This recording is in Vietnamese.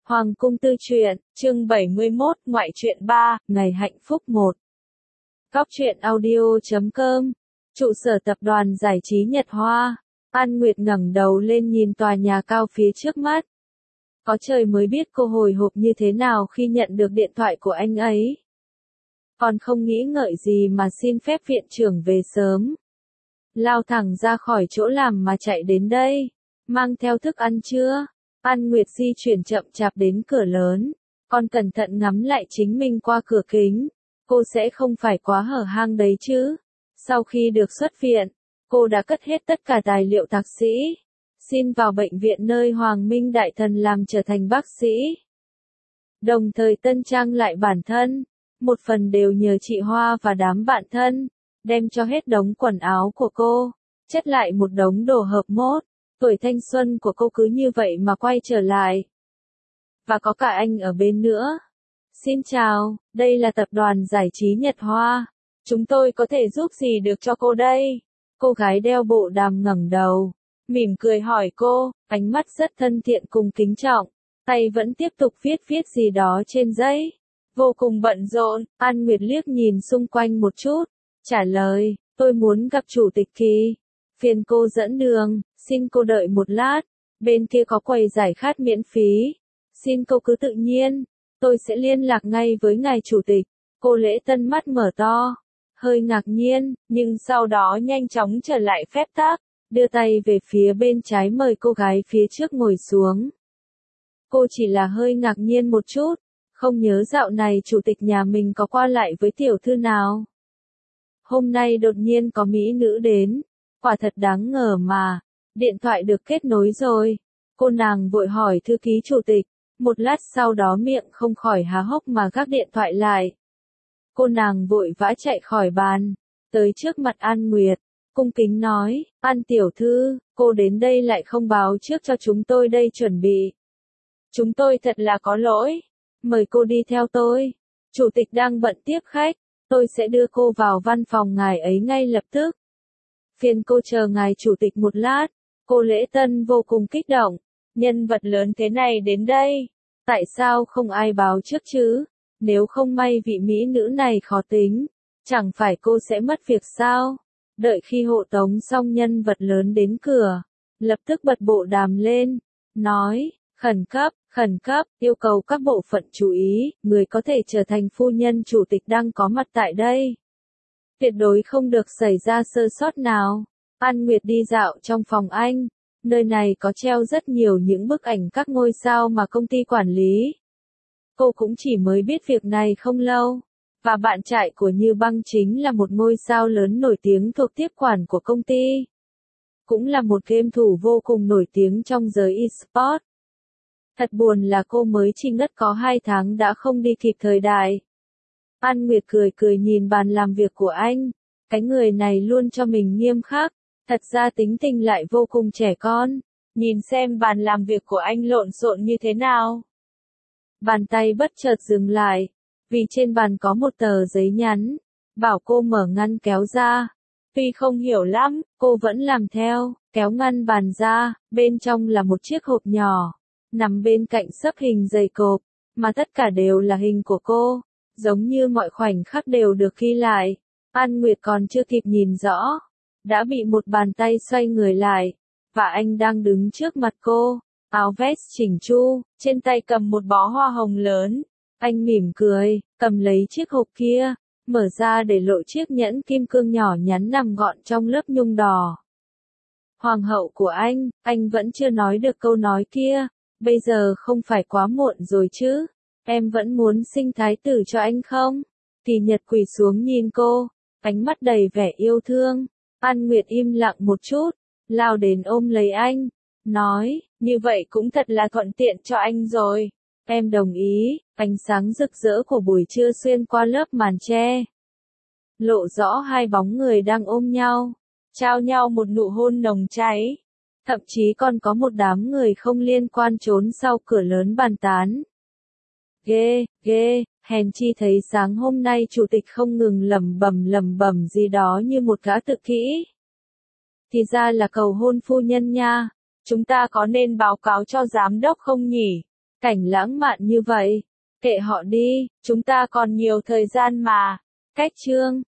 Hoàng cung tư truyện, chương 71, ngoại truyện 3, ngày hạnh phúc 1. Góc truyện audio.com, trụ sở tập đoàn giải trí Nhật Hoa. An Nguyệt ngẩng đầu lên nhìn tòa nhà cao phía trước mắt. Có trời mới biết cô hồi hộp như thế nào khi nhận được điện thoại của anh ấy. Còn không nghĩ ngợi gì mà xin phép viện trưởng về sớm. Lao thẳng ra khỏi chỗ làm mà chạy đến đây. Mang theo thức ăn chưa? An Nguyệt di chuyển chậm chạp đến cửa lớn, còn cẩn thận ngắm lại chính mình qua cửa kính. Cô sẽ không phải quá hở hang đấy chứ. Sau khi được xuất viện, cô đã cất hết tất cả tài liệu thạc sĩ, xin vào bệnh viện nơi Hoàng Minh Đại Thần làm trở thành bác sĩ. Đồng thời tân trang lại bản thân, một phần đều nhờ chị Hoa và đám bạn thân, đem cho hết đống quần áo của cô, chất lại một đống đồ hợp mốt. Tuổi thanh xuân của cô cứ như vậy mà quay trở lại. Và có cả anh ở bên nữa. Xin chào, đây là tập đoàn giải trí Nhật Hoa. Chúng tôi có thể giúp gì được cho cô đây? Cô gái đeo bộ đàm ngẩng đầu, mỉm cười hỏi cô, ánh mắt rất thân thiện cùng kính trọng. Tay vẫn tiếp tục viết gì đó trên giấy. Vô cùng bận rộn, An Nguyệt liếc nhìn xung quanh một chút. Trả lời, tôi muốn gặp chủ tịch Kỳ. Phiền cô dẫn đường, xin cô đợi một lát, bên kia có quầy giải khát miễn phí. Xin cô cứ tự nhiên, tôi sẽ liên lạc ngay với ngài chủ tịch. Cô Lễ Tân mắt mở to, hơi ngạc nhiên, nhưng sau đó nhanh chóng trở lại phép tắc, đưa tay về phía bên trái mời cô gái phía trước ngồi xuống. Cô chỉ là hơi ngạc nhiên một chút, không nhớ dạo này chủ tịch nhà mình có qua lại với tiểu thư nào. Hôm nay đột nhiên có mỹ nữ đến. Quả thật đáng ngờ mà. Điện thoại được kết nối rồi. Cô nàng vội hỏi thư ký chủ tịch. Một lát sau đó miệng không khỏi há hốc mà gác điện thoại lại. Cô nàng vội vã chạy khỏi bàn. Tới trước mặt An Nguyệt. Cung kính nói, An tiểu thư, cô đến đây lại không báo trước cho chúng tôi đây chuẩn bị. Chúng tôi thật là có lỗi. Mời cô đi theo tôi. Chủ tịch đang bận tiếp khách. Tôi sẽ đưa cô vào văn phòng ngài ấy ngay lập tức. Phiền cô chờ ngài chủ tịch một lát. Cô Lễ Tân vô cùng kích động. Nhân vật lớn thế này đến đây. Tại sao không ai báo trước chứ? Nếu không may vị mỹ nữ này khó tính, chẳng phải cô sẽ mất việc sao? Đợi khi hộ tống xong nhân vật lớn đến cửa, lập tức bật bộ đàm lên, nói, khẩn cấp, yêu cầu các bộ phận chú ý, người có thể trở thành phu nhân chủ tịch đang có mặt tại đây. Tuyệt đối không được xảy ra sơ sót nào. An Nguyệt đi dạo trong phòng anh. Nơi này có treo rất nhiều những bức ảnh các ngôi sao mà công ty quản lý. Cô cũng chỉ mới biết việc này không lâu. Và bạn trai của Như Băng chính là một ngôi sao lớn nổi tiếng thuộc tiếp quản của công ty. Cũng là một game thủ vô cùng nổi tiếng trong giới eSports. Thật buồn là cô mới chỉ ngất có 2 tháng đã không đi kịp thời đại. An Nguyệt cười nhìn bàn làm việc của anh. Cái người này luôn cho mình nghiêm khắc. Thật ra tính tình lại vô cùng trẻ con. Nhìn xem bàn làm việc của anh lộn xộn như thế nào. Bàn tay bất chợt dừng lại. Vì trên bàn có một tờ giấy nhắn. Bảo cô mở ngăn kéo ra. Tuy không hiểu lắm, cô vẫn làm theo. Kéo ngăn bàn ra. Bên trong là một chiếc hộp nhỏ. Nằm bên cạnh xấp hình dày cộp. Mà tất cả đều là hình của cô. Giống như mọi khoảnh khắc đều được ghi lại. An Nguyệt còn chưa kịp nhìn rõ. Đã bị một bàn tay xoay người lại. Và anh đang đứng trước mặt cô. Áo vest chỉnh chu, trên tay cầm một bó hoa hồng lớn. Anh mỉm cười, cầm lấy chiếc hộp kia. Mở ra để lộ chiếc nhẫn kim cương nhỏ nhắn nằm gọn trong lớp nhung đỏ. Hoàng hậu của anh vẫn chưa nói được câu nói kia. Bây giờ không phải quá muộn rồi chứ. Em vẫn muốn sinh thái tử cho anh không? Kỳ Nhật quỳ xuống nhìn cô, ánh mắt đầy vẻ yêu thương. An Nguyệt im lặng một chút, lao đến ôm lấy anh, nói, như vậy cũng thật là thuận tiện cho anh rồi. Em đồng ý. Ánh sáng rực rỡ của buổi trưa xuyên qua lớp màn che. Lộ rõ hai bóng người đang ôm nhau, trao nhau một nụ hôn nồng cháy. Thậm chí còn có một đám người không liên quan trốn sau cửa lớn bàn tán. Ghê, hèn chi thấy sáng hôm nay chủ tịch không ngừng lẩm bẩm gì đó như một gã tự kỷ. Thì ra là cầu hôn phu nhân nha. Chúng ta có nên báo cáo cho giám đốc không nhỉ? Cảnh lãng mạn như vậy. Kệ họ đi, chúng ta còn nhiều thời gian mà. Cách chương